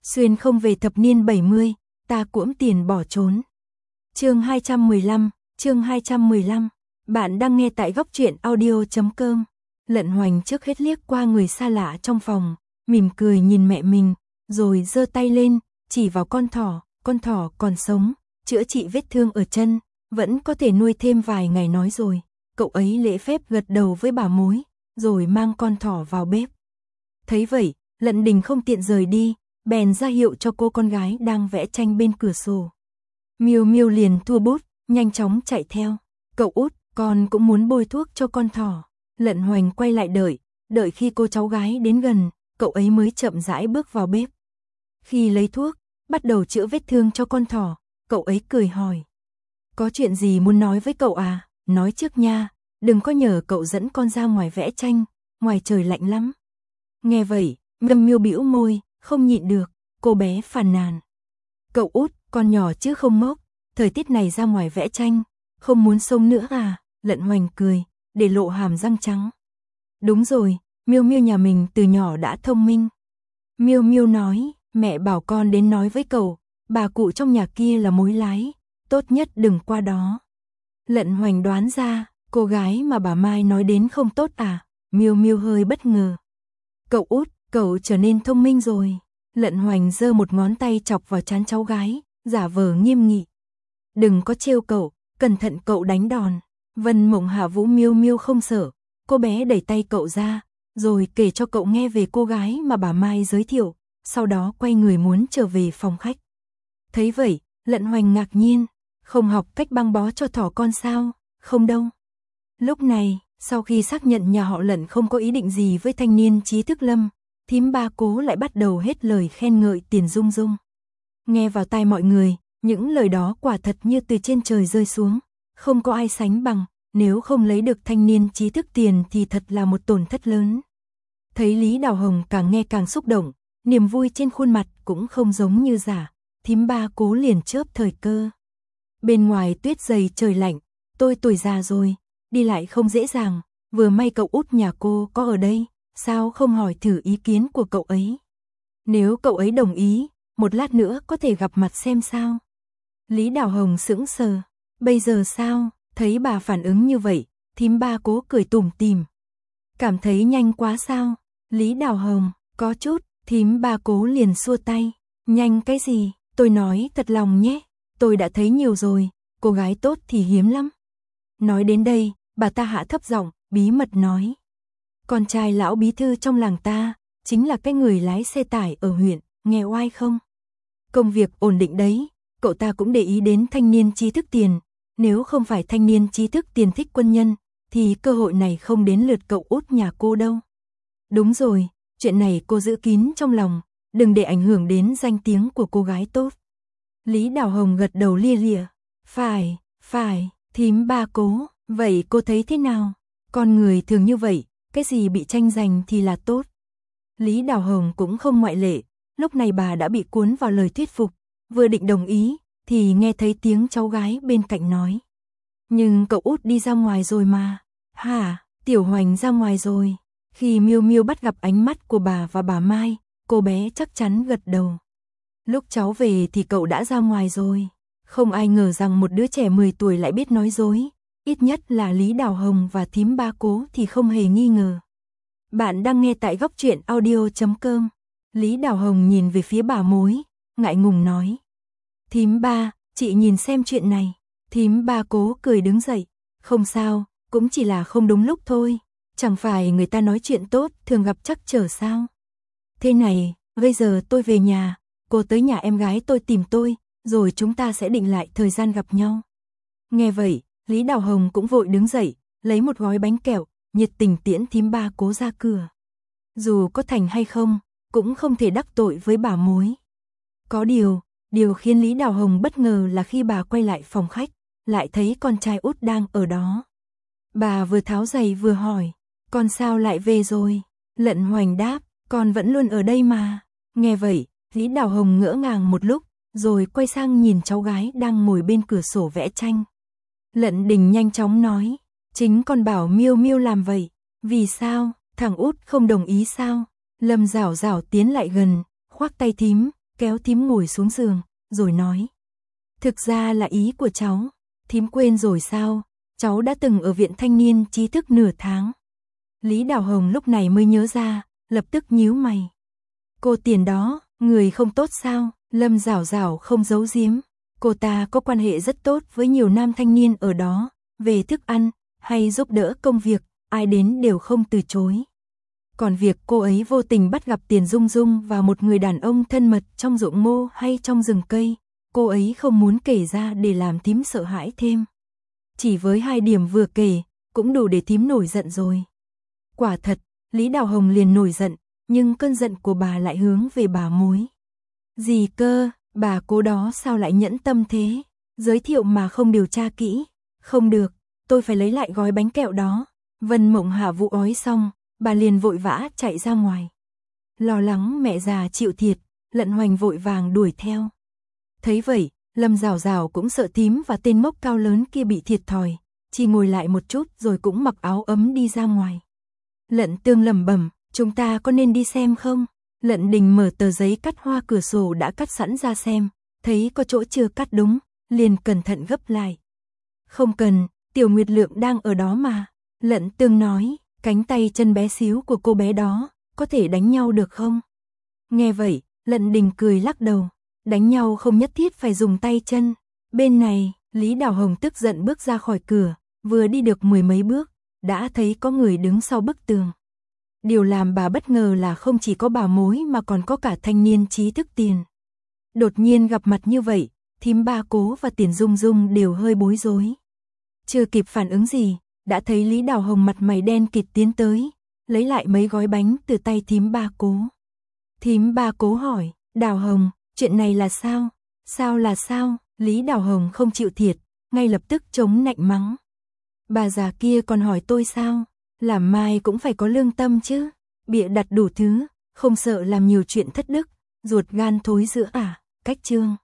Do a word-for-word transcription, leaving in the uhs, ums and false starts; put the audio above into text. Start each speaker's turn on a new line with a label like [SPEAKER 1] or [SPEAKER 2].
[SPEAKER 1] Xuyên không về thập niên bảy mươi, ta cuỗm tiền bỏ trốn. Chương hai trăm mười lăm, chương hai trăm mười lăm. Bạn đang nghe tại góc truyện audio chấm com. Lận Hoành trước hết liếc qua người xa lạ trong phòng, mỉm cười nhìn mẹ mình, rồi giơ tay lên, chỉ vào con thỏ, con thỏ còn sống, chữa trị vết thương ở chân, vẫn có thể nuôi thêm vài ngày nói rồi. Cậu ấy lễ phép gật đầu với bà mối, rồi mang con thỏ vào bếp. Thấy vậy, Lận Đình không tiện rời đi, bèn ra hiệu cho cô con gái đang vẽ tranh bên cửa sổ. Miêu Miêu liền thua bút, nhanh chóng chạy theo. Cậu út, con cũng muốn bôi thuốc cho con thỏ. Lận Hoành quay lại đợi, đợi khi cô cháu gái đến gần, cậu ấy mới chậm rãi bước vào bếp. Khi lấy thuốc, bắt đầu chữa vết thương cho con thỏ, cậu ấy cười hỏi. Có chuyện gì muốn nói với cậu à? Nói trước nha, đừng có nhờ cậu dẫn con ra ngoài vẽ tranh, ngoài trời lạnh lắm. Nghe vậy, Miêu Miêu bĩu môi, không nhịn được, cô bé phàn nàn. Cậu út, con nhỏ chứ không ngốc, thời tiết này ra ngoài vẽ tranh, không muốn sống nữa à? Lận Hoành cười, để lộ hàm răng trắng. Đúng rồi, Miêu Miêu nhà mình từ nhỏ đã thông minh. Miêu Miêu nói, mẹ bảo con đến nói với cậu, bà cụ trong nhà kia là mối lái, tốt nhất đừng qua đó. Lận Hoành đoán ra, cô gái mà bà Mai nói đến không tốt à? Miêu Miêu hơi bất ngờ. Cậu út, cậu trở nên thông minh rồi. Lận Hoành giơ một ngón tay chọc vào trán cháu gái, giả vờ nghiêm nghị. Đừng có trêu cậu, cẩn thận cậu đánh đòn. Vân Mộng Hạ Vũ Miêu Miêu không sợ, cô bé đẩy tay cậu ra, rồi kể cho cậu nghe về cô gái mà bà Mai giới thiệu, sau đó quay người muốn trở về phòng khách. Thấy vậy, Lận Hoành ngạc nhiên, không học cách băng bó cho thỏ con sao? Không đâu. Lúc này, sau khi xác nhận nhà họ Lận không có ý định gì với thanh niên trí thức Lâm, thím Ba Cố lại bắt đầu hết lời khen ngợi Tiền Dung Dung. Nghe vào tai mọi người, những lời đó quả thật như từ trên trời rơi xuống, không có ai sánh bằng, nếu không lấy được thanh niên trí thức Tiền thì thật là một tổn thất lớn. Thấy Lý Đào Hồng càng nghe càng xúc động, niềm vui trên khuôn mặt cũng không giống như giả, thím Ba Cố liền chớp thời cơ. Bên ngoài tuyết dày trời lạnh, tôi tuổi già rồi, đi lại không dễ dàng, vừa may cậu út nhà cô có ở đây, sao không hỏi thử ý kiến của cậu ấy? Nếu cậu ấy đồng ý, một lát nữa có thể gặp mặt xem sao. Lý Đào Hồng sững sờ, bây giờ sao? Thấy bà phản ứng như vậy, thím Ba Cố cười tủm tỉm. Cảm thấy nhanh quá sao? Lý Đào Hồng, có chút, thím Ba Cố liền xua tay. Nhanh cái gì? Tôi nói thật lòng nhé, tôi đã thấy nhiều rồi, cô gái tốt thì hiếm lắm. Nói đến đây, bà ta hạ thấp giọng, bí mật nói. Con trai lão bí thư trong làng ta, chính là cái người lái xe tải ở huyện, nghe oai không? Công việc ổn định đấy, cậu ta cũng để ý đến thanh niên trí thức Tiền. Nếu không phải thanh niên trí thức Tiền thích quân nhân, thì cơ hội này không đến lượt cậu út nhà cô đâu. Đúng rồi, chuyện này cô giữ kín trong lòng, đừng để ảnh hưởng đến danh tiếng của cô gái tốt. Lý Đào Hồng gật đầu lia lịa. Phải, phải, thím Ba Cố, vậy cô thấy thế nào? Con người thường như vậy, cái gì bị tranh giành thì là tốt. Lý Đào Hồng cũng không ngoại lệ, lúc này bà đã bị cuốn vào lời thuyết phục, vừa định đồng ý, thì nghe thấy tiếng cháu gái bên cạnh nói. Nhưng cậu út đi ra ngoài rồi mà. Hả, Tiểu Hoành ra ngoài rồi. Khi Miêu Miêu bắt gặp ánh mắt của bà và bà Mai, cô bé chắc chắn gật đầu. Lúc cháu về thì cậu đã ra ngoài rồi. Không ai ngờ rằng một đứa trẻ mười tuổi lại biết nói dối. Ít nhất là Lý Đào Hồng và thím Ba Cố thì không hề nghi ngờ. Bạn đang nghe tại góc truyện audio chấm com. Lý Đào Hồng nhìn về phía bà mối, ngại ngùng nói. Thím Ba, chị nhìn xem chuyện này. Thím Ba Cố cười đứng dậy. Không sao, cũng chỉ là không đúng lúc thôi. Chẳng phải người ta nói chuyện tốt thường gặp trắc trở sao? Thế này, bây giờ tôi về nhà, cô tới nhà em gái tôi tìm tôi, rồi chúng ta sẽ định lại thời gian gặp nhau. Nghe vậy, Lý Đào Hồng cũng vội đứng dậy, lấy một gói bánh kẹo, nhiệt tình tiễn thím Ba Cố ra cửa. Dù có thành hay không, cũng không thể đắc tội với bà mối. Có điều, điều khiến Lý Đào Hồng bất ngờ là khi bà quay lại phòng khách, lại thấy con trai út đang ở đó. Bà vừa tháo giày vừa hỏi, con sao lại về rồi? Lận Hoành đáp, con vẫn luôn ở đây mà. Nghe vậy, Lý Đào Hồng ngỡ ngàng một lúc, rồi quay sang nhìn cháu gái đang ngồi bên cửa sổ vẽ tranh. Lận Đình nhanh chóng nói, chính con bảo Miêu Miêu làm vậy. Vì sao? Thằng út không đồng ý sao? Lâm Giảo Giảo tiến lại gần, khoác tay thím, kéo thím ngồi xuống giường, rồi nói. Thực ra là ý của cháu, thím quên rồi sao, cháu đã từng ở viện thanh niên trí thức nửa tháng. Lý Đào Hồng lúc này mới nhớ ra, lập tức nhíu mày. Cô Tiền đó, người không tốt sao? Lâm Giảo Giảo không giấu giếm. Cô ta có quan hệ rất tốt với nhiều nam thanh niên ở đó, về thức ăn, hay giúp đỡ công việc, ai đến đều không từ chối. Còn việc cô ấy vô tình bắt gặp Tiền Dung Dung và một người đàn ông thân mật trong ruộng ngô hay trong rừng cây, cô ấy không muốn kể ra để làm thím sợ hãi thêm. Chỉ với hai điểm vừa kể, cũng đủ để thím nổi giận rồi. Quả thật, Lý Đào Hồng liền nổi giận, nhưng cơn giận của bà lại hướng về bà mối. Gì cơ, bà Cố đó sao lại nhẫn tâm thế? Giới thiệu mà không điều tra kỹ. Không được, tôi phải lấy lại gói bánh kẹo đó. Vân Mộng Hạ vụ ói xong, bà liền vội vã chạy ra ngoài. Lo lắng mẹ già chịu thiệt, Lận Hoành vội vàng đuổi theo. Thấy vậy, Lâm Giảo Giảo cũng sợ thím và tên mốc cao lớn kia bị thiệt thòi, chỉ ngồi lại một chút rồi cũng mặc áo ấm đi ra ngoài. Lận Tương lẩm bẩm, chúng ta có nên đi xem không? Lận Đình mở tờ giấy cắt hoa cửa sổ đã cắt sẵn ra xem, thấy có chỗ chưa cắt đúng, liền cẩn thận gấp lại. Không cần, Tiểu Nguyệt Lượng đang ở đó mà. Lận Tương nói, cánh tay chân bé xíu của cô bé đó, có thể đánh nhau được không? Nghe vậy, Lận Đình cười lắc đầu, đánh nhau không nhất thiết phải dùng tay chân. Bên này, Lý Đào Hồng tức giận bước ra khỏi cửa, vừa đi được mười mấy bước, đã thấy có người đứng sau bức tường. Điều làm bà bất ngờ là không chỉ có bà mối mà còn có cả thanh niên trí thức Tiền. Đột nhiên gặp mặt như vậy, thím Ba Cố và Tiền Dung Dung đều hơi bối rối. Chưa kịp phản ứng gì, đã thấy Lý Đào Hồng mặt mày đen kịt tiến tới, lấy lại mấy gói bánh từ tay thím Ba Cố. Thím Ba Cố hỏi, Đào Hồng, chuyện này là sao? Sao là sao? Lý Đào Hồng không chịu thiệt, ngay lập tức chống nạnh mắng. Bà già kia còn hỏi tôi sao? Làm mai cũng phải có lương tâm chứ, bịa đặt đủ thứ, không sợ làm nhiều chuyện thất đức, ruột gan thối giữa à, cách chương.